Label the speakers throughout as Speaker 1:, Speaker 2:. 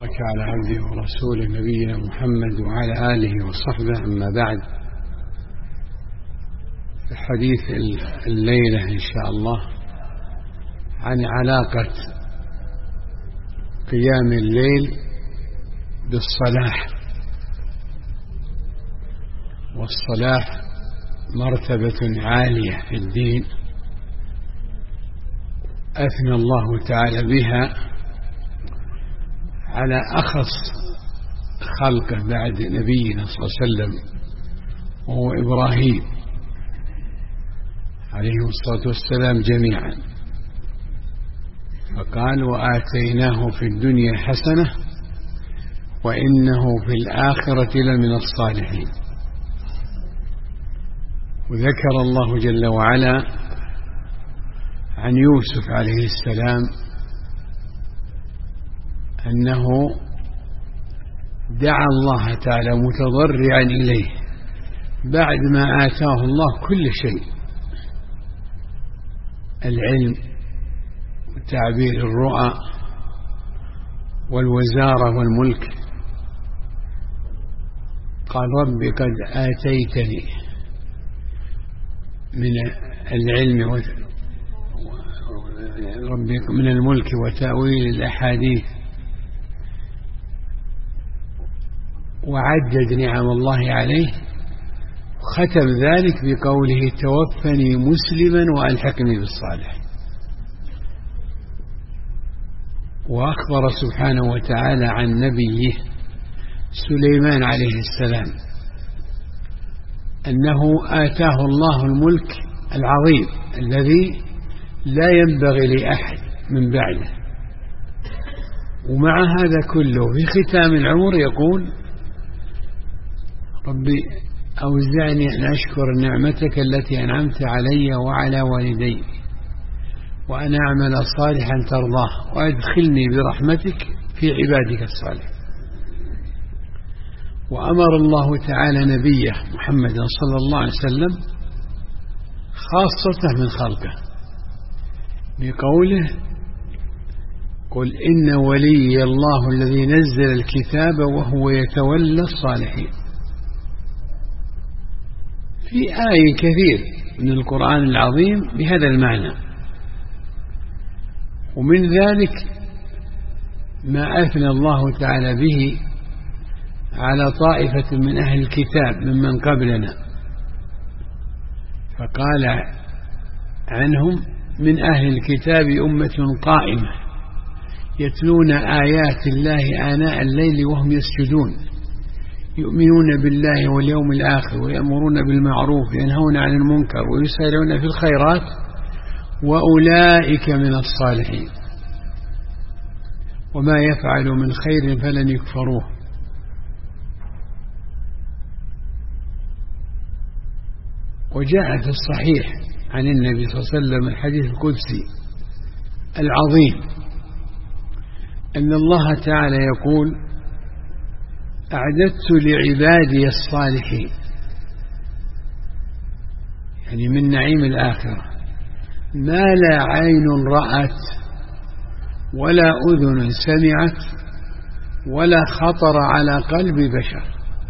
Speaker 1: على عبده ورسوله نبينا محمد وعلى آله وصحبه. أما بعد، الحديث الليلة إن شاء الله عن علاقة قيام الليل بالصلاح. والصلاح مرتبة عالية في الدين أثنى الله تعالى بها على أخص خلقه بعد نبينا صلى الله عليه وسلم، وهو إبراهيم عليه الصلاة والسلام جميعا. فقال: وآتيناه في الدنيا حسنة وإنه في الآخرة لمن الصالحين. وذكر الله جل وعلا عن يوسف عليه السلام أنه دعا الله تعالى متضرعا إليه بعد ما آتاه الله كل شيء: العلم وتعبير الرؤى والوزارة والملك. قال: رب قد آتيتني من العلم من الملك وتأويل الأحاديث، وعدد نعم الله عليه، ختم ذلك بقوله: توفني مسلما وألحقني بالصالح. وأخبر سبحانه وتعالى عن نبيه سليمان عليه السلام أنه آتاه الله الملك العظيم الذي لا ينبغي لأحد من بعده. ومع هذا كله في ختام العمر يقول: ربي أوزعني أن أشكر نعمتك التي أنعمت علي وعلى والدي وأن أعمل صالحا ترضاه وأدخلني برحمتك في عبادك الصالحين. وأمر الله تعالى نبيه محمد صلى الله عليه وسلم خاصته من خلقه بقوله: قل إن ولي الله الذي نزل الكتاب وهو يتولى الصالحين. في آية كثير من القرآن العظيم بهذا المعنى. ومن ذلك ما أثنى الله تعالى به على طائفة من أهل الكتاب ممن قبلنا، فقال عنهم: من أهل الكتاب أمة قائمة يتلون آيات الله آناء الليل وهم يسجدون يؤمنون بالله واليوم الآخر ويأمرون بالمعروف وينهون عن المنكر ويسارعون في الخيرات وأولئك من الصالحين وما يفعلوا من خير فلن يكفروه. وجاء في الصحيح عن النبي صلى الله عليه وسلم الحديث القدسي العظيم أن الله تعالى يقول: أعددت لعبادي الصالحين، يعني من نعيم الآخرة، ما لا عين رأت ولا أذن سمعت ولا خطر على قلب بشر.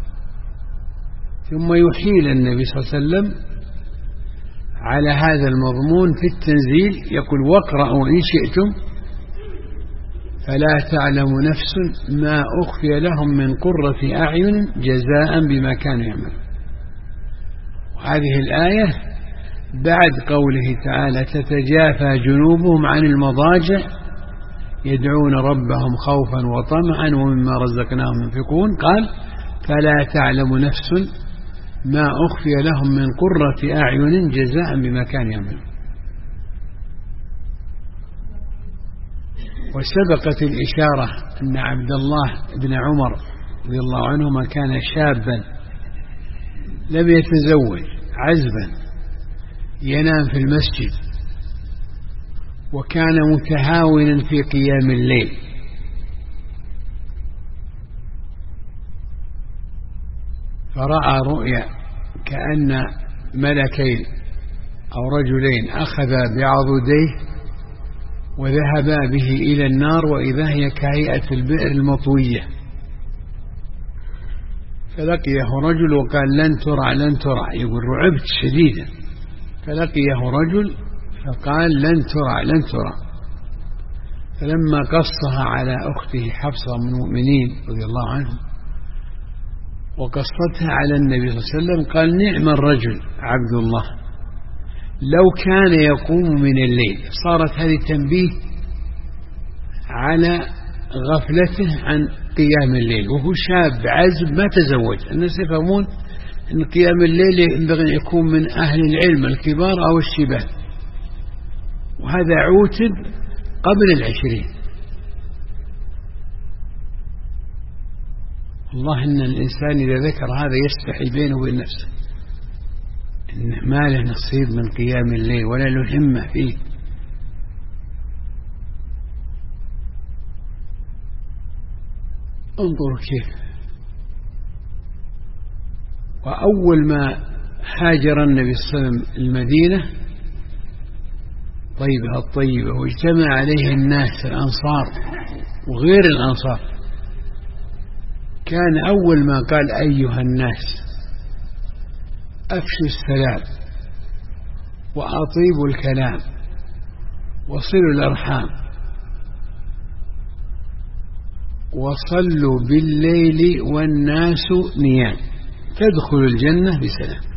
Speaker 1: ثم يحيل النبي صلى الله عليه وسلم على هذا المضمون في التنزيل يقول: واقرأوا إن شئتم فلا تعلم نفس ما أخفي لهم من قرة أعين جزاء بما كانوا يعملون. وهذه الآية بعد قوله تعالى: تتجافى جنوبهم عن المضاجع يدعون ربهم خوفا وطمعا ومما رزقناهم ينفقون، قال: فلا تعلم نفس ما أخفي لهم من قرة أعين جزاء بما كانوا يعملون. وسبقت الإشارة أن عبد الله بن عمر رضي الله عنهما كان شابا لم يتزوج عزبا ينام في المسجد، وكان متهاونا في قيام الليل. فرأى رؤيا كأن ملكين أو رجلين أخذا بعضديه وذهبا به إلى النار وإذا هي كهيئة البئر المطوية. فلقيه رجل وقال لن ترى لن ترى، يقول رعبت شديدا. فلقيه رجل فقال لن ترى لن ترى. فلما قصها على أخته حفصة من المؤمنين رضي الله عنهم وقصتها على النبي صلى الله عليه وسلم قال نعم الرجل عبد الله لو كان يقوم من الليل. صارت هذه تنبيه على غفلته عن قيام الليل، وهو شاب عزب ما تزوج. الناس يفهمون أن قيام الليل ينبغي أن يكون من أهل العلم الكبار أو الشباب، وهذا عوتب قبل 20. والله إن الإنسان إذا ذكر هذا يستحي بينه وبين نفسه إنه ما له نصيب من قيام الليل ولا له همة فيه. انظروا كيف. وأول ما هاجر النبي صلى الله عليه وسلم المدينة طيبة الطيبة واجتمع عليه الناس الأنصار وغير الأنصار، كان أول ما قال أيها الناس أفشوا السلام وأطيبوا الكلام وصلوا الأرحام وصلوا بالليل والناس نيام تدخلوا الجنة بسلام.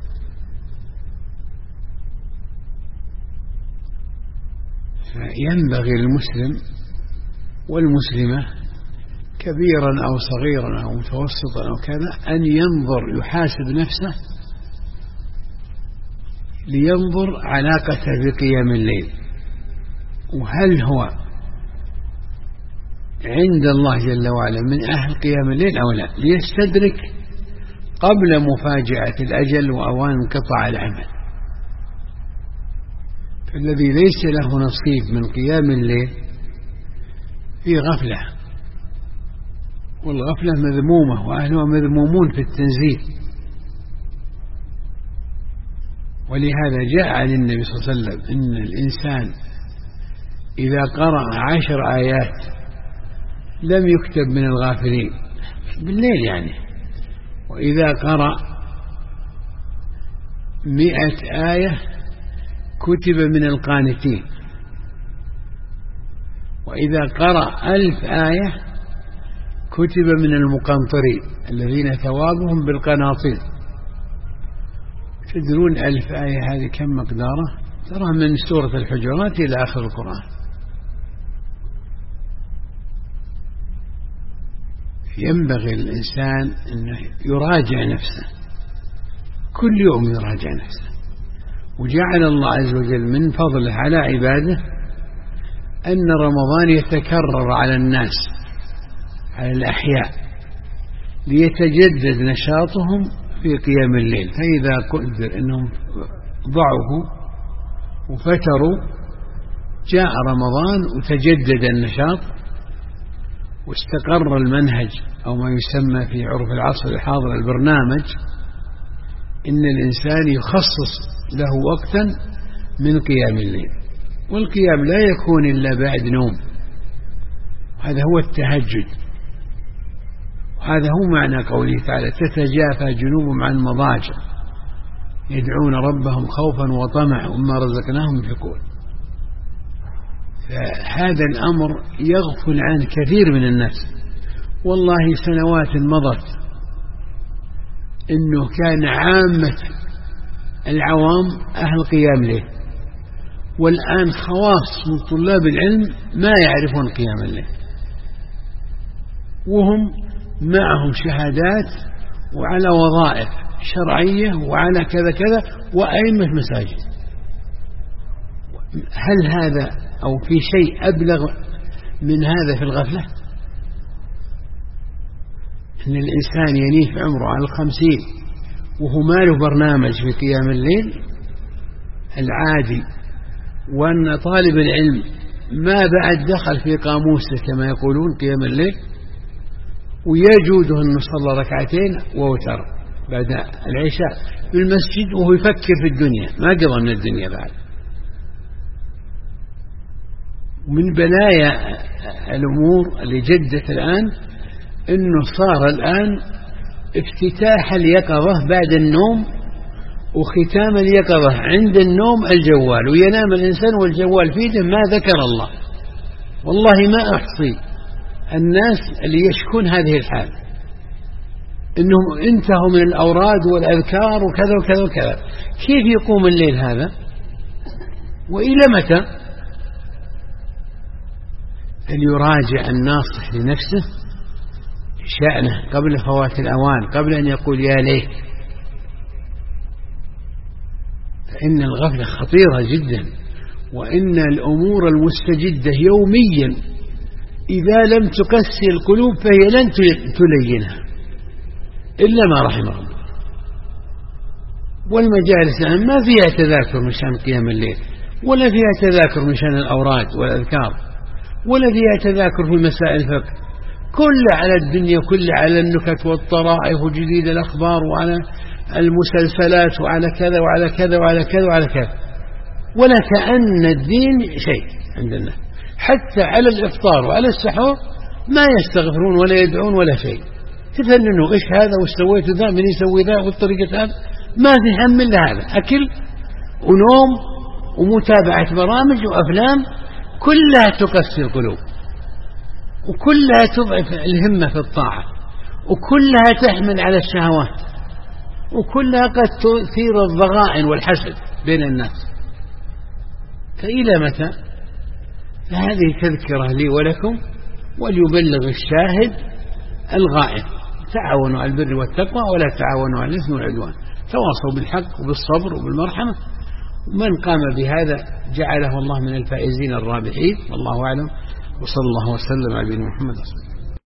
Speaker 1: فينبغي المسلم والمسلمة كبيرا أو صغيرا أو متوسطا أو كذا أن ينظر يحاسب نفسه لينظر علاقته بقيام الليل، وهل هو عند الله جل وعلا من أهل قيام الليل أو لا، ليستدرك قبل مفاجأة الأجل وأوان انقطاع العمل. فالذي ليس له نصيب من قيام الليل في غفلة، والغفلة مذمومة وأهلها مذمومون في التنزيل. ولهذا جاء عن النبي صلى الله عليه وسلم إن الإنسان إذا قرأ 10 آيات لم يكتب من الغافلين بالليل يعني، وإذا قرأ 100 آية كتب من القانتين، وإذا قرأ 1000 آية كتب من المقنطرين الذين ثوابهم بالقناطير. تدرون 1000 آية هذه كم مقداره؟ ترى من سورة الحجرات إلى آخر القرآن. ينبغي الإنسان أن يراجع نفسه كل يوم، يراجع نفسه. وجعل الله عز وجل من فضله على عباده أن رمضان يتكرر على الناس على الأحياء ليتجدد نشاطهم في قيام الليل. فإذا قدر أنهم ضعفوا وفتروا جاء رمضان وتجدد النشاط واستقر المنهج أو ما يسمى في عرف العصر الحاضر البرنامج، إن الإنسان يخصص له وقتا من قيام الليل. والقيام لا يكون إلا بعد نوم، هذا هو التهجد، وهذا هو معنى قوله تعالى تتجافى جنوبهم عن المضاجع يدعون ربهم خوفا وطمعا ومما رزقناهم ينفقون. فهذا الأمر يغفل عنه كثير من الناس. والله سنوات مضت إنه كان عامة العوام أهل قيام الليل، والآن خواص من طلاب العلم ما يعرفون قيام الليل، وهم معهم شهادات وعلى وظائف شرعية وعلى كذا كذا وأئمة مساجد. هل هذا أو في شيء أبلغ من هذا في الغفلة؟ أن الإنسان ينيف عمره على 50 وهو ما له برنامج في قيام الليل العادي، وأن طالب العلم ما بعد دخل في قاموسه كما يقولون قيام الليل، ويجوده أنه صلى 2 ركعتين ووتر بعد العشاء في المسجد وهو يفكر في الدنيا، ما قضى من الدنيا بعد. من بلايا الأمور اللي جدت الآن إنه صار الآن افتتاح اليقظة بعد النوم وختام اليقظة عند النوم الجوال، وينام الإنسان والجوال في يده ما ذكر الله. والله ما أحصي الناس اللي يشكون هذه الحال إنهم انتهوا من الأوراد والأذكار وكذا وكذا وكذا. كيف يقوم الليل هذا وإلى متى؟ فليراجع الناصح لنفسه شأنه قبل فوات الأوان، قبل أن يقول يا ليت، فإن الغفلة خطيرة جدا، وإن الأمور المستجدة يوميا إذا لم تقسي القلوب فهي لن تلينها إلا ما رحم الله. والمجالس الآن ما فيها تذاكر من شأن قيام الليل، ولا فيها تذاكر من شأن الأوراد والأذكار، ولا فيها تذاكر في مسائل الفقه، كل على الدنيا، كل على النكت والطرائف وجديد الأخبار وعلى المسلسلات وعلى كذا وعلى كذا وعلى كذا وعلى كذا، ولا كأن الدين شيء عند الناس. حتى على الإفطار وعلى السحور ما يستغفرون ولا يدعون ولا شيء، تفننوا إيش هذا واستويت ذا من يسوي ذا والطريقة هذا، ما في هم إلا هذا، أكل ونوم ومتابعة برامج وأفلام كلها تقسي القلوب، وكلها تضعف الهمة في الطاعة، وكلها تحمل على الشهوات، وكلها قد تثير الضغائن والحسد بين الناس. فإلى متى؟ فهذه تذكرة لي ولكم وليبلغ الشاهد الغائب. تعاونوا على البر والتقوى ولا تعاونوا على الإثم والعدوان، تواصوا بالحق وبالصبر وبالمرحمة. من قام بهذا جعله الله من الفائزين الرابحين. والله أعلم، وصلى الله وسلم على نبينا محمد.